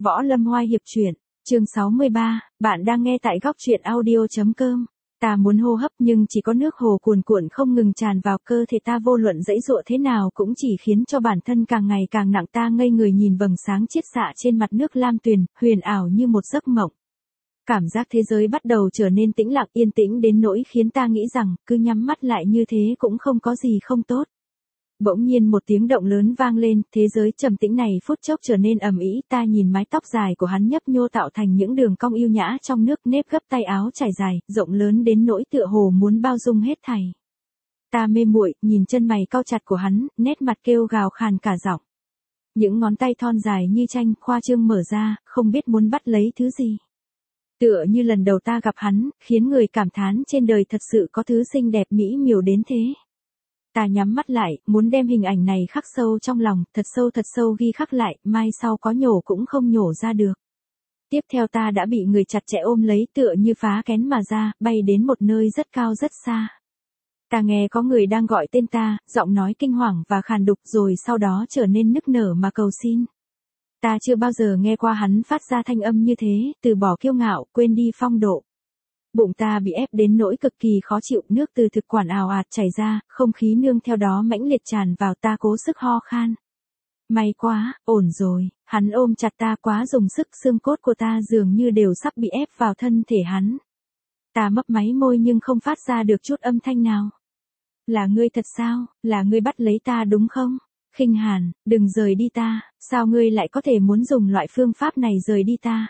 Võ Lâm Hoa Hiệp truyện, chương 63, bạn đang nghe tại góc truyện audio.com. Ta muốn hô hấp nhưng chỉ có nước hồ cuồn cuộn không ngừng tràn vào cơ thể ta, vô luận dãy dụa thế nào cũng chỉ khiến cho bản thân càng ngày càng nặng. Ta ngây người nhìn vầng sáng chiết xạ trên mặt nước lam tuyền, huyền ảo như một giấc mộng. Cảm giác thế giới bắt đầu trở nên tĩnh lặng yên tĩnh đến nỗi khiến ta nghĩ rằng cứ nhắm mắt lại như thế cũng không có gì không tốt. Bỗng nhiên một tiếng động lớn vang lên, thế giới trầm tĩnh này phút chốc trở nên ầm ĩ. Ta nhìn mái tóc dài của hắn nhấp nhô tạo thành những đường cong yêu nhã trong nước, nếp gấp tay áo trải dài, rộng lớn đến nỗi tựa hồ muốn bao dung hết thảy. Ta mê muội nhìn chân mày cau chặt của hắn, nét mặt kêu gào khàn cả giọng. Những ngón tay thon dài như tranh khoa trương mở ra, không biết muốn bắt lấy thứ gì. Tựa như lần đầu ta gặp hắn, khiến người cảm thán trên đời thật sự có thứ xinh đẹp mỹ miều đến thế. Ta nhắm mắt lại, muốn đem hình ảnh này khắc sâu trong lòng, thật sâu ghi khắc lại, mai sau có nhổ cũng không nhổ ra được. Tiếp theo ta đã bị người chặt chẽ ôm lấy, tựa như phá kén mà ra, bay đến một nơi rất cao rất xa. Ta nghe có người đang gọi tên ta, giọng nói kinh hoàng và khàn đục, rồi sau đó trở nên nức nở mà cầu xin. Ta chưa bao giờ nghe qua hắn phát ra thanh âm như thế, từ bỏ kiêu ngạo, quên đi phong độ. Bụng ta bị ép đến nỗi cực kỳ khó chịu, nước từ thực quản ào ạt chảy ra, không khí nương theo đó mãnh liệt tràn vào, ta cố sức ho khan. May quá, ổn rồi, hắn ôm chặt ta quá dùng sức, xương cốt của ta dường như đều sắp bị ép vào thân thể hắn. Ta mấp máy môi nhưng không phát ra được chút âm thanh nào. Là ngươi thật sao, là ngươi bắt lấy ta đúng không? Khinh Hàn, đừng rời đi ta, sao ngươi lại có thể muốn dùng loại phương pháp này rời đi ta?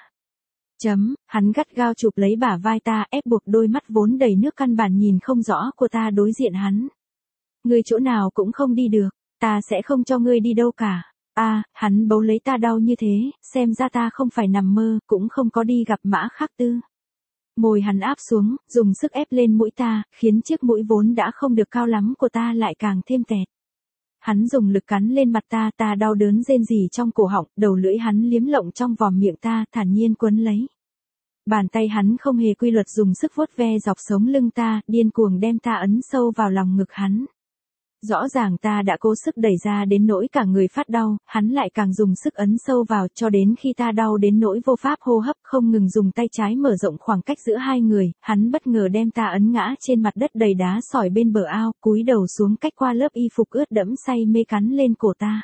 Hắn gắt gao chụp lấy bả vai ta, ép buộc đôi mắt vốn đầy nước căn bản nhìn không rõ của ta đối diện hắn. Ngươi chỗ nào cũng không đi được, ta sẽ không cho ngươi đi đâu cả. Hắn bấu lấy ta đau như thế, xem ra ta không phải nằm mơ, cũng không có đi gặp Mã Khắc Tư. Môi hắn áp xuống, dùng sức ép lên mũi ta, khiến chiếc mũi vốn đã không được cao lắm của ta lại càng thêm tẹt. Hắn dùng lực cắn lên mặt ta, ta đau đớn rên rỉ trong cổ họng, đầu lưỡi hắn liếm lộng trong vòm miệng ta, thản nhiên quấn lấy. Bàn tay hắn không hề quy luật dùng sức vuốt ve dọc sống lưng ta, điên cuồng đem ta ấn sâu vào lòng ngực hắn. Rõ ràng ta đã cố sức đẩy ra đến nỗi cả người phát đau, hắn lại càng dùng sức ấn sâu vào, cho đến khi ta đau đến nỗi vô pháp hô hấp, không ngừng dùng tay trái mở rộng khoảng cách giữa hai người, hắn bất ngờ đem ta ấn ngã trên mặt đất đầy đá sỏi bên bờ ao, cúi đầu xuống cách qua lớp y phục ướt đẫm, say mê cắn lên cổ ta.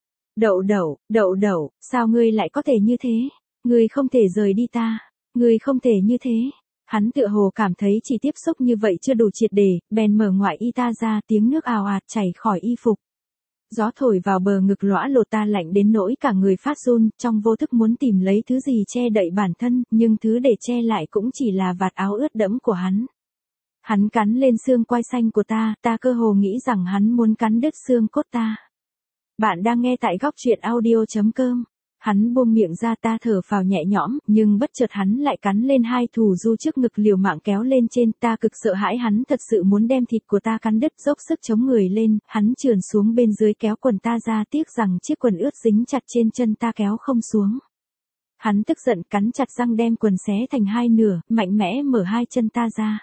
Đậu đậu, sao ngươi lại có thể như thế? Ngươi không thể rời đi ta, ngươi không thể như thế. Hắn tựa hồ cảm thấy chỉ tiếp xúc như vậy chưa đủ triệt để, bèn mở ngoại y ta ra, tiếng nước ào ạt chảy khỏi y phục. Gió thổi vào bờ ngực lõa lồ, ta lạnh đến nỗi cả người phát run, trong vô thức muốn tìm lấy thứ gì che đậy bản thân, nhưng thứ để che lại cũng chỉ là vạt áo ướt đẫm của hắn. Hắn cắn lên xương quai xanh của ta, ta cơ hồ nghĩ rằng hắn muốn cắn đứt xương cốt ta. Bạn đang nghe tại góc truyện audio.com. Hắn buông miệng ra, ta thở phào nhẹ nhõm, nhưng bất chợt hắn lại cắn lên hai thù du trước ngực, liều mạng kéo lên trên, ta cực sợ hãi hắn thật sự muốn đem thịt của ta cắn đứt, dốc sức chống người lên, hắn trườn xuống bên dưới kéo quần ta ra, tiếc rằng chiếc quần ướt dính chặt trên chân ta kéo không xuống. Hắn tức giận cắn chặt răng đem quần xé thành hai nửa, mạnh mẽ mở hai chân ta ra.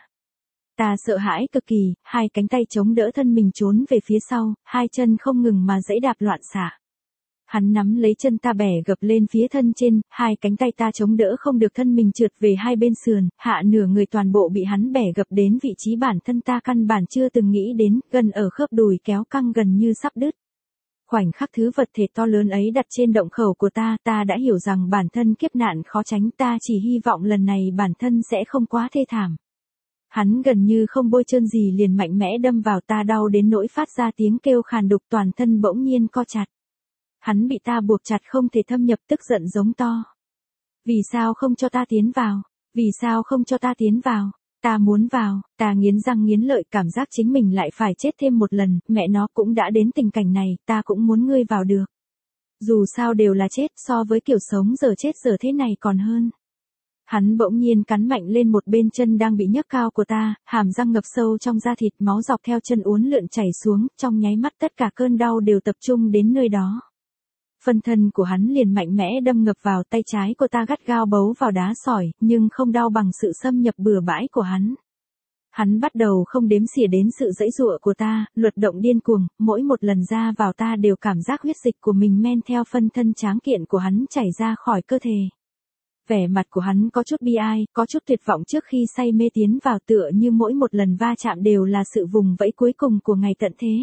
Ta sợ hãi cực kỳ, hai cánh tay chống đỡ thân mình trốn về phía sau, hai chân không ngừng mà giãy đạp loạn xạ. Hắn nắm lấy chân ta bẻ gập lên phía thân trên, hai cánh tay ta chống đỡ không được, thân mình trượt về hai bên sườn, hạ nửa người toàn bộ bị hắn bẻ gập đến vị trí bản thân ta căn bản chưa từng nghĩ đến, gần ở khớp đùi kéo căng gần như sắp đứt. Khoảnh khắc thứ vật thể to lớn ấy đặt trên động khẩu của ta, ta đã hiểu rằng bản thân kiếp nạn khó tránh, ta chỉ hy vọng lần này bản thân sẽ không quá thê thảm. Hắn gần như không bôi trơn gì liền mạnh mẽ đâm vào ta, đau đến nỗi phát ra tiếng kêu khàn đục, toàn thân bỗng nhiên co chặt. Hắn bị ta buộc chặt không thể thâm nhập, tức giận giống to. Vì sao không cho ta tiến vào? Vì sao không cho ta tiến vào? Ta muốn vào, ta nghiến răng nghiến lợi, cảm giác chính mình lại phải chết thêm một lần, mẹ nó cũng đã đến tình cảnh này, ta cũng muốn ngươi vào được. Dù sao đều là chết, so với kiểu sống giờ chết giờ thế này còn hơn. Hắn bỗng nhiên cắn mạnh lên một bên chân đang bị nhấc cao của ta, hàm răng ngập sâu trong da thịt, máu dọc theo chân uốn lượn chảy xuống, trong nháy mắt tất cả cơn đau đều tập trung đến nơi đó. Phân thân của hắn liền mạnh mẽ đâm ngập vào, tay trái của ta gắt gao bấu vào đá sỏi, nhưng không đau bằng sự xâm nhập bừa bãi của hắn. Hắn bắt đầu không đếm xỉa đến sự giãy giụa của ta, luật động điên cuồng, mỗi một lần ra vào ta đều cảm giác huyết dịch của mình men theo phân thân tráng kiện của hắn chảy ra khỏi cơ thể. Vẻ mặt của hắn có chút bi ai, có chút tuyệt vọng trước khi say mê tiến vào, tựa như mỗi một lần va chạm đều là sự vùng vẫy cuối cùng của ngày tận thế.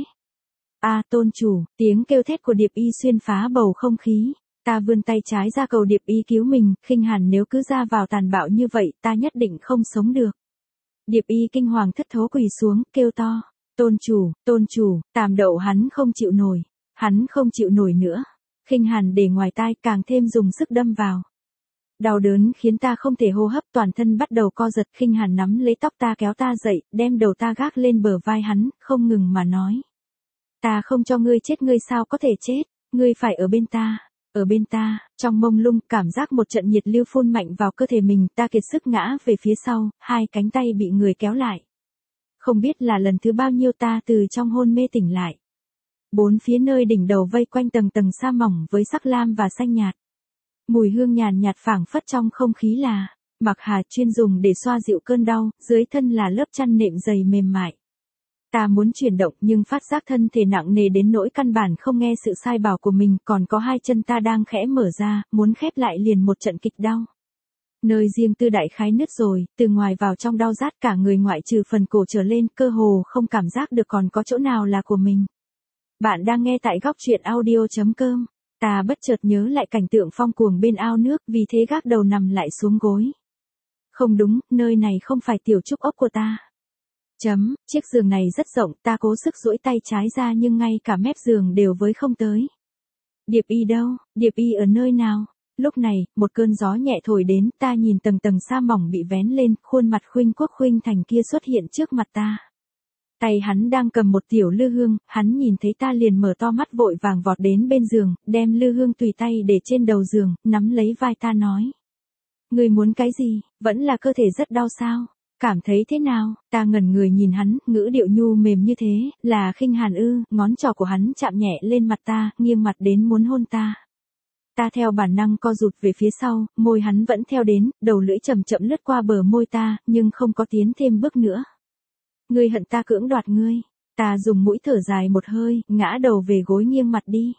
A tôn chủ, tiếng kêu thét của Điệp Y xuyên phá bầu không khí. Ta vươn tay trái ra cầu Điệp Y cứu mình, Khinh Hàn nếu cứ ra vào tàn bạo như vậy, ta nhất định không sống được. Điệp Y kinh hoàng thất thố quỳ xuống, kêu to. Tôn chủ, Tàm Đậu hắn không chịu nổi. Hắn không chịu nổi nữa. Khinh Hàn để ngoài tai càng thêm dùng sức đâm vào. Đau đớn khiến ta không thể hô hấp, toàn thân bắt đầu co giật. Khinh Hàn nắm lấy tóc ta kéo ta dậy, đem đầu ta gác lên bờ vai hắn, không ngừng mà nói. Ta không cho ngươi chết, ngươi sao có thể chết, ngươi phải ở bên ta. Ở bên ta, trong mông lung, cảm giác một trận nhiệt lưu phun mạnh vào cơ thể mình, ta kiệt sức ngã về phía sau, hai cánh tay bị người kéo lại. Không biết là lần thứ bao nhiêu ta từ trong hôn mê tỉnh lại. Bốn phía nơi đỉnh đầu vây quanh tầng tầng sa mỏng với sắc lam và xanh nhạt. Mùi hương nhàn nhạt phảng phất trong không khí là mặc hà chuyên dùng để xoa dịu cơn đau, dưới thân là lớp chăn nệm dày mềm mại. Ta muốn chuyển động nhưng phát giác thân thể nặng nề đến nỗi căn bản không nghe sự sai bảo của mình, còn có hai chân ta đang khẽ mở ra, muốn khép lại liền một trận kịch đau. Nơi riêng tư đại khái nứt rồi, từ ngoài vào trong đau rát cả người ngoại trừ phần cổ trở lên, cơ hồ không cảm giác được còn có chỗ nào là của mình. Bạn đang nghe tại góc truyện audio.com. Ta bất chợt nhớ lại cảnh tượng phong cuồng bên ao nước, vì thế gác đầu nằm lại xuống gối. Không đúng, nơi này không phải tiểu trúc ốc của ta. Chiếc giường này rất rộng, ta cố sức duỗi tay trái ra nhưng ngay cả mép giường đều với không tới. Điệp Y đâu, Điệp Y ở nơi nào? Lúc này, một cơn gió nhẹ thổi đến, ta nhìn tầng tầng sa mỏng bị vén lên, khuôn mặt Khuynh Quốc Khuynh Thành kia xuất hiện trước mặt ta. Tay hắn đang cầm một tiểu lư hương, hắn nhìn thấy ta liền mở to mắt vội vàng vọt đến bên giường, đem lư hương tùy tay để trên đầu giường, nắm lấy vai ta nói. Ngươi muốn cái gì, vẫn là cơ thể rất đau sao? Cảm thấy thế nào? Ta ngẩn người nhìn hắn, ngữ điệu nhu mềm như thế, là Khinh Hàn ư? Ngón trỏ của hắn chạm nhẹ lên mặt ta, nghiêng mặt đến muốn hôn ta. Ta theo bản năng co rụt về phía sau, môi hắn vẫn theo đến, đầu lưỡi chậm chậm lướt qua bờ môi ta, nhưng không có tiến thêm bước nữa. Ngươi hận ta cưỡng đoạt ngươi. Ta dùng mũi thở dài một hơi, ngã đầu về gối nghiêng mặt đi.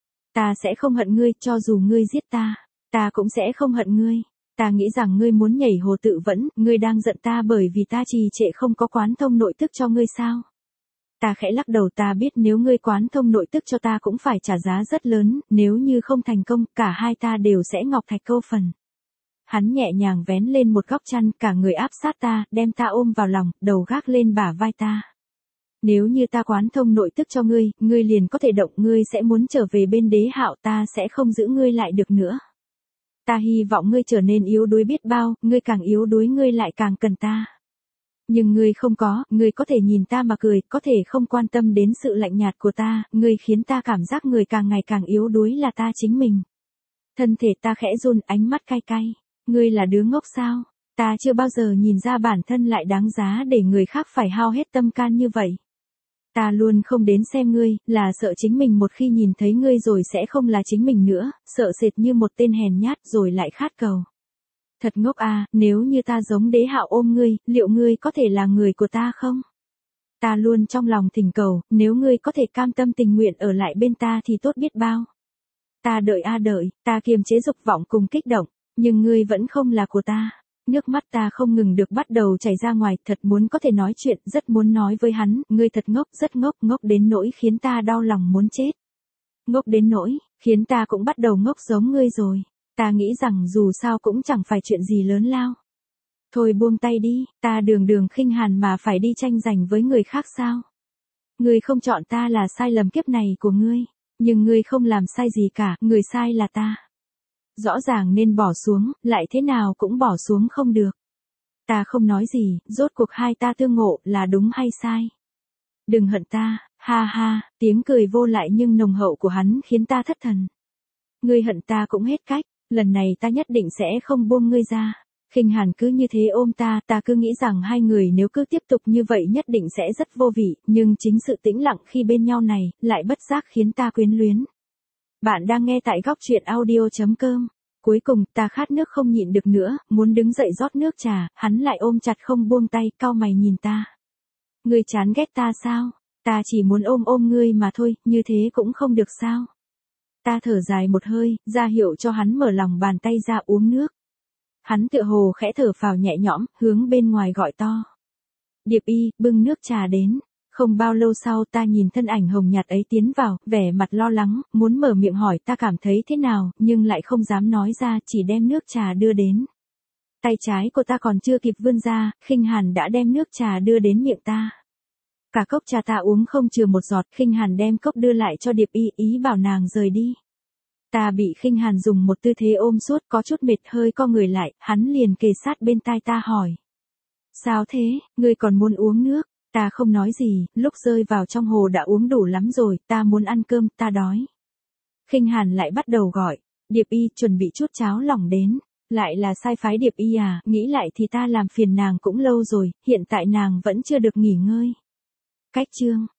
Ta sẽ không hận ngươi, cho dù ngươi giết ta. Ta cũng sẽ không hận ngươi. Ta nghĩ rằng ngươi muốn nhảy hồ tự vẫn, ngươi đang giận ta bởi vì ta trì trệ không có quán thông nội tức cho ngươi sao? Ta khẽ lắc đầu, ta biết nếu ngươi quán thông nội tức cho ta cũng phải trả giá rất lớn, nếu như không thành công, cả hai ta đều sẽ ngọc thạch câu phần. Hắn nhẹ nhàng vén lên một góc chăn, cả người áp sát ta, đem ta ôm vào lòng, đầu gác lên bả vai ta. Nếu như ta quán thông nội tức cho ngươi, ngươi liền có thể động, ngươi sẽ muốn trở về bên Đế Hạo, ta sẽ không giữ ngươi lại được nữa. Ta hy vọng ngươi trở nên yếu đuối biết bao, ngươi càng yếu đuối ngươi lại càng cần ta. Nhưng ngươi không có, ngươi có thể nhìn ta mà cười, có thể không quan tâm đến sự lạnh nhạt của ta, ngươi khiến ta cảm giác người càng ngày càng yếu đuối là ta chính mình. Thân thể ta khẽ run, ánh mắt cay cay. Ngươi là đứa ngốc sao? Ta chưa bao giờ nhìn ra bản thân lại đáng giá để người khác phải hao hết tâm can như vậy. Ta luôn không đến xem ngươi, là sợ chính mình một khi nhìn thấy ngươi rồi sẽ không là chính mình nữa, sợ sệt như một tên hèn nhát rồi lại khát cầu. Thật ngốc à, nếu như ta giống Đế Hạo ôm ngươi, liệu ngươi có thể là người của ta không? Ta luôn trong lòng thỉnh cầu, nếu ngươi có thể cam tâm tình nguyện ở lại bên ta thì tốt biết bao. Ta đợi đợi, ta kiềm chế dục vọng cùng kích động, nhưng ngươi vẫn không là của ta. Nước mắt ta không ngừng được bắt đầu chảy ra ngoài, thật muốn có thể nói chuyện, rất muốn nói với hắn, ngươi thật ngốc, rất ngốc, ngốc đến nỗi khiến ta đau lòng muốn chết. Ngốc đến nỗi, khiến ta cũng bắt đầu ngốc giống ngươi rồi. Ta nghĩ rằng dù sao cũng chẳng phải chuyện gì lớn lao. Thôi buông tay đi, ta đường Khinh Hàn mà phải đi tranh giành với người khác sao? Ngươi không chọn ta là sai lầm kiếp này của ngươi, nhưng ngươi không làm sai gì cả, người sai là ta. Rõ ràng nên bỏ xuống, lại thế nào cũng bỏ xuống không được. Ta không nói gì, rốt cuộc hai ta tương ngộ là đúng hay sai. Đừng hận ta, ha ha, tiếng cười vô lại nhưng nồng hậu của hắn khiến ta thất thần. Ngươi hận ta cũng hết cách, lần này ta nhất định sẽ không buông ngươi ra. Khinh Hàn cứ như thế ôm ta cứ nghĩ rằng hai người nếu cứ tiếp tục như vậy nhất định sẽ rất vô vị, nhưng chính sự tĩnh lặng khi bên nhau này, lại bất giác khiến ta quyến luyến. Bạn đang nghe tại góc truyện audio.com. Cuối cùng, ta khát nước không nhịn được nữa, muốn đứng dậy rót nước trà, hắn lại ôm chặt không buông tay, cau mày nhìn ta. Ngươi chán ghét ta sao? Ta chỉ muốn ôm ôm ngươi mà thôi, như thế cũng không được sao? Ta thở dài một hơi, ra hiệu cho hắn mở lòng bàn tay ra uống nước. Hắn tựa hồ khẽ thở phào nhẹ nhõm, hướng bên ngoài gọi to. Điệp Y, bưng nước trà đến. Không bao lâu sau ta nhìn thân ảnh hồng nhạt ấy tiến vào, vẻ mặt lo lắng, muốn mở miệng hỏi ta cảm thấy thế nào, nhưng lại không dám nói ra, chỉ đem nước trà đưa đến. Tay trái của ta còn chưa kịp vươn ra, Khinh Hàn đã đem nước trà đưa đến miệng ta. Cả cốc trà ta uống không chừa một giọt, Khinh Hàn đem cốc đưa lại cho Điệp Y, ý bảo nàng rời đi. Ta bị Khinh Hàn dùng một tư thế ôm suốt, có chút mệt, hơi co người lại, hắn liền kề sát bên tai ta hỏi. Sao thế, ngươi còn muốn uống nước? Ta không nói gì, lúc rơi vào trong hồ đã uống đủ lắm rồi, ta muốn ăn cơm, ta đói. Khinh Hàn lại bắt đầu gọi, Điệp Y chuẩn bị chút cháo lỏng đến. Lại là sai phái Điệp Y à, nghĩ lại thì ta làm phiền nàng cũng lâu rồi, hiện tại nàng vẫn chưa được nghỉ ngơi. Cách chương